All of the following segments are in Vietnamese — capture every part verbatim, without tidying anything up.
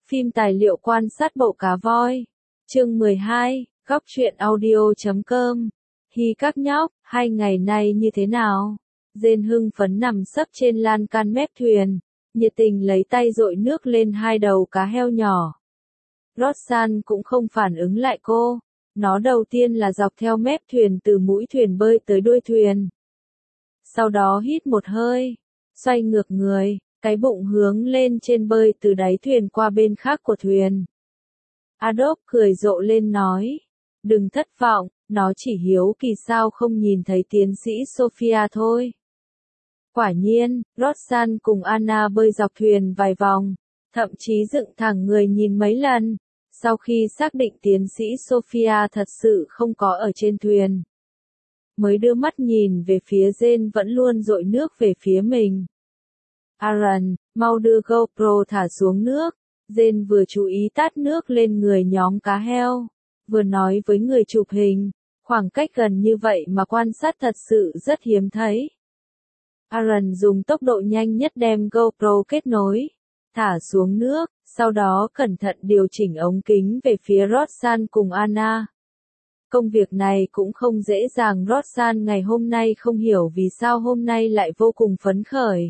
Phim tài liệu quan sát bộ cá voi. Chương mười hai, góc truyện audio chấm com. Hi các nhóc, hai ngày nay như thế nào? Jane hưng phấn nằm sấp trên lan can mép thuyền, nhiệt tình lấy tay dội nước lên hai đầu cá heo nhỏ. Roxanne cũng không phản ứng lại cô. Nó đầu tiên là dọc theo mép thuyền từ mũi thuyền bơi tới đuôi thuyền. Sau đó hít một hơi, xoay ngược người, cái bụng hướng lên trên bơi từ đáy thuyền qua bên khác của thuyền. Adobe cười rộ lên nói, đừng thất vọng, nó chỉ hiếu kỳ sao không nhìn thấy tiến sĩ Sophia thôi. Quả nhiên, Roxanne cùng Anna bơi dọc thuyền vài vòng, thậm chí dựng thẳng người nhìn mấy lần, sau khi xác định tiến sĩ Sophia thật sự không có ở trên thuyền. Mới đưa mắt nhìn về phía Jane vẫn luôn dội nước về phía mình. Aaron, mau đưa GoPro thả xuống nước. Jane vừa chú ý tát nước lên người nhóm cá heo, vừa nói với người chụp hình, khoảng cách gần như vậy mà quan sát thật sự rất hiếm thấy. Aaron dùng tốc độ nhanh nhất đem GoPro kết nối, thả xuống nước, sau đó cẩn thận điều chỉnh ống kính về phía Roxanne cùng Anna. Công việc này cũng không dễ dàng. Roxanne ngày hôm nay không hiểu vì sao hôm nay lại vô cùng phấn khởi.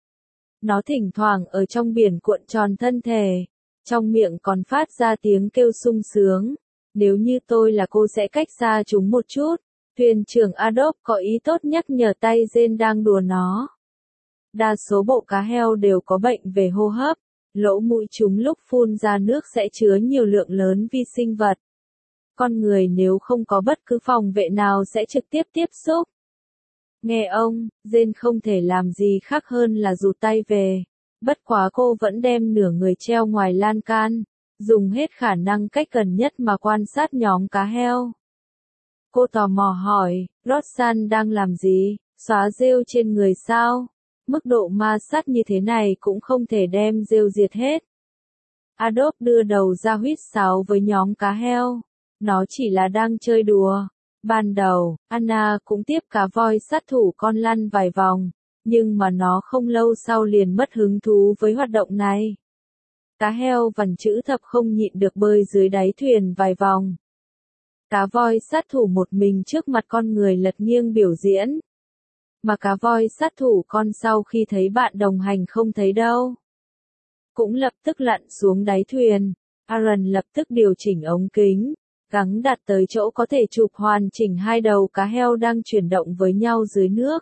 Nó thỉnh thoảng ở trong biển cuộn tròn thân thể, trong miệng còn phát ra tiếng kêu sung sướng. Nếu như tôi là cô sẽ cách xa chúng một chút. Thuyền trưởng Adobe có ý tốt nhắc nhở tay Jane đang đùa nó. Đa số bộ cá heo đều có bệnh về hô hấp, lỗ mũi chúng lúc phun ra nước sẽ chứa nhiều lượng lớn vi sinh vật. Con người nếu không có bất cứ phòng vệ nào sẽ trực tiếp tiếp xúc. Nghe ông, Jane không thể làm gì khác hơn là rụt tay về. Bất quá cô vẫn đem nửa người treo ngoài lan can, dùng hết khả năng cách gần nhất mà quan sát nhóm cá heo. Cô tò mò hỏi, Roxanne đang làm gì, xóa rêu trên người sao? Mức độ ma sát như thế này cũng không thể đem rêu diệt hết. Adobe đưa đầu ra huýt sáo với nhóm cá heo. Nó chỉ là đang chơi đùa. Ban đầu, Anna cũng tiếp cá voi sát thủ con lăn vài vòng, nhưng mà nó không lâu sau liền mất hứng thú với hoạt động này. Cá heo vằn chữ thập không nhịn được bơi dưới đáy thuyền vài vòng. Cá voi sát thủ một mình trước mặt con người lật nghiêng biểu diễn. Mà cá voi sát thủ con sau khi thấy bạn đồng hành không thấy đâu, cũng lập tức lặn xuống đáy thuyền. Aaron lập tức điều chỉnh ống kính, gắng đặt tới chỗ có thể chụp hoàn chỉnh hai đầu cá heo đang chuyển động với nhau dưới nước.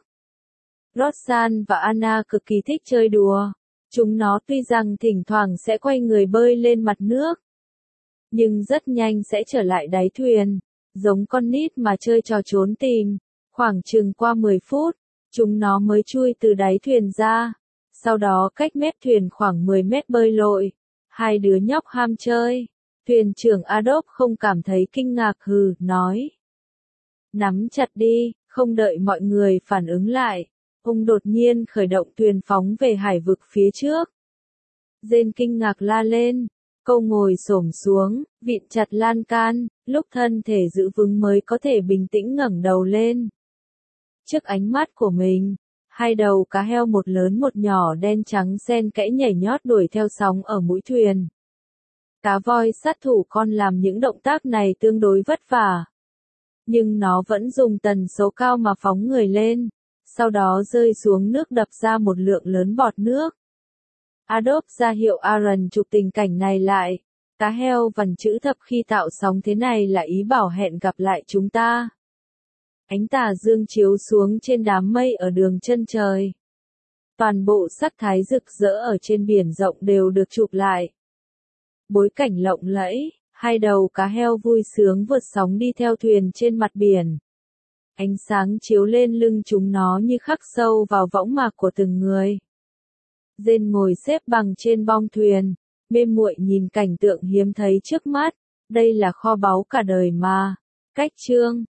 Roxanne và Anna cực kỳ thích chơi đùa. Chúng nó tuy rằng thỉnh thoảng sẽ quay người bơi lên mặt nước, nhưng rất nhanh sẽ trở lại đáy thuyền, giống con nít mà chơi trò trốn tìm. Khoảng chừng qua mười phút, chúng nó mới chui từ đáy thuyền ra, sau đó cách mép thuyền khoảng mười mét bơi lội. Hai đứa nhóc ham chơi. Thuyền trưởng Adobe không cảm thấy kinh ngạc hừ, nói. Nắm chặt đi, không đợi mọi người phản ứng lại. Ông đột nhiên khởi động thuyền phóng về hải vực phía trước. Jane kinh ngạc la lên. Cô ngồi xổm xuống, vịn chặt lan can, lúc thân thể giữ vững mới có thể bình tĩnh ngẩng đầu lên. Trước ánh mắt của mình, hai đầu cá heo một lớn một nhỏ đen trắng xen kẽ nhảy nhót đuổi theo sóng ở mũi thuyền. Cá voi sát thủ con làm những động tác này tương đối vất vả, nhưng nó vẫn dùng tần số cao mà phóng người lên, sau đó rơi xuống nước đập ra một lượng lớn bọt nước. Adobe ra hiệu Aaron chụp tình cảnh này lại. Cá heo vằn chữ thập khi tạo sóng thế này là ý bảo hẹn gặp lại chúng ta. Ánh tà dương chiếu xuống trên đám mây ở đường chân trời. Toàn bộ sắc thái rực rỡ ở trên biển rộng đều được chụp lại. Bối cảnh lộng lẫy, hai đầu cá heo vui sướng vượt sóng đi theo thuyền trên mặt biển. Ánh sáng chiếu lên lưng chúng nó như khắc sâu vào võng mạc của từng người. Jane ngồi xếp bằng trên bong thuyền, mê muội nhìn cảnh tượng hiếm thấy trước mắt. Đây là kho báu cả đời mà. Cách chương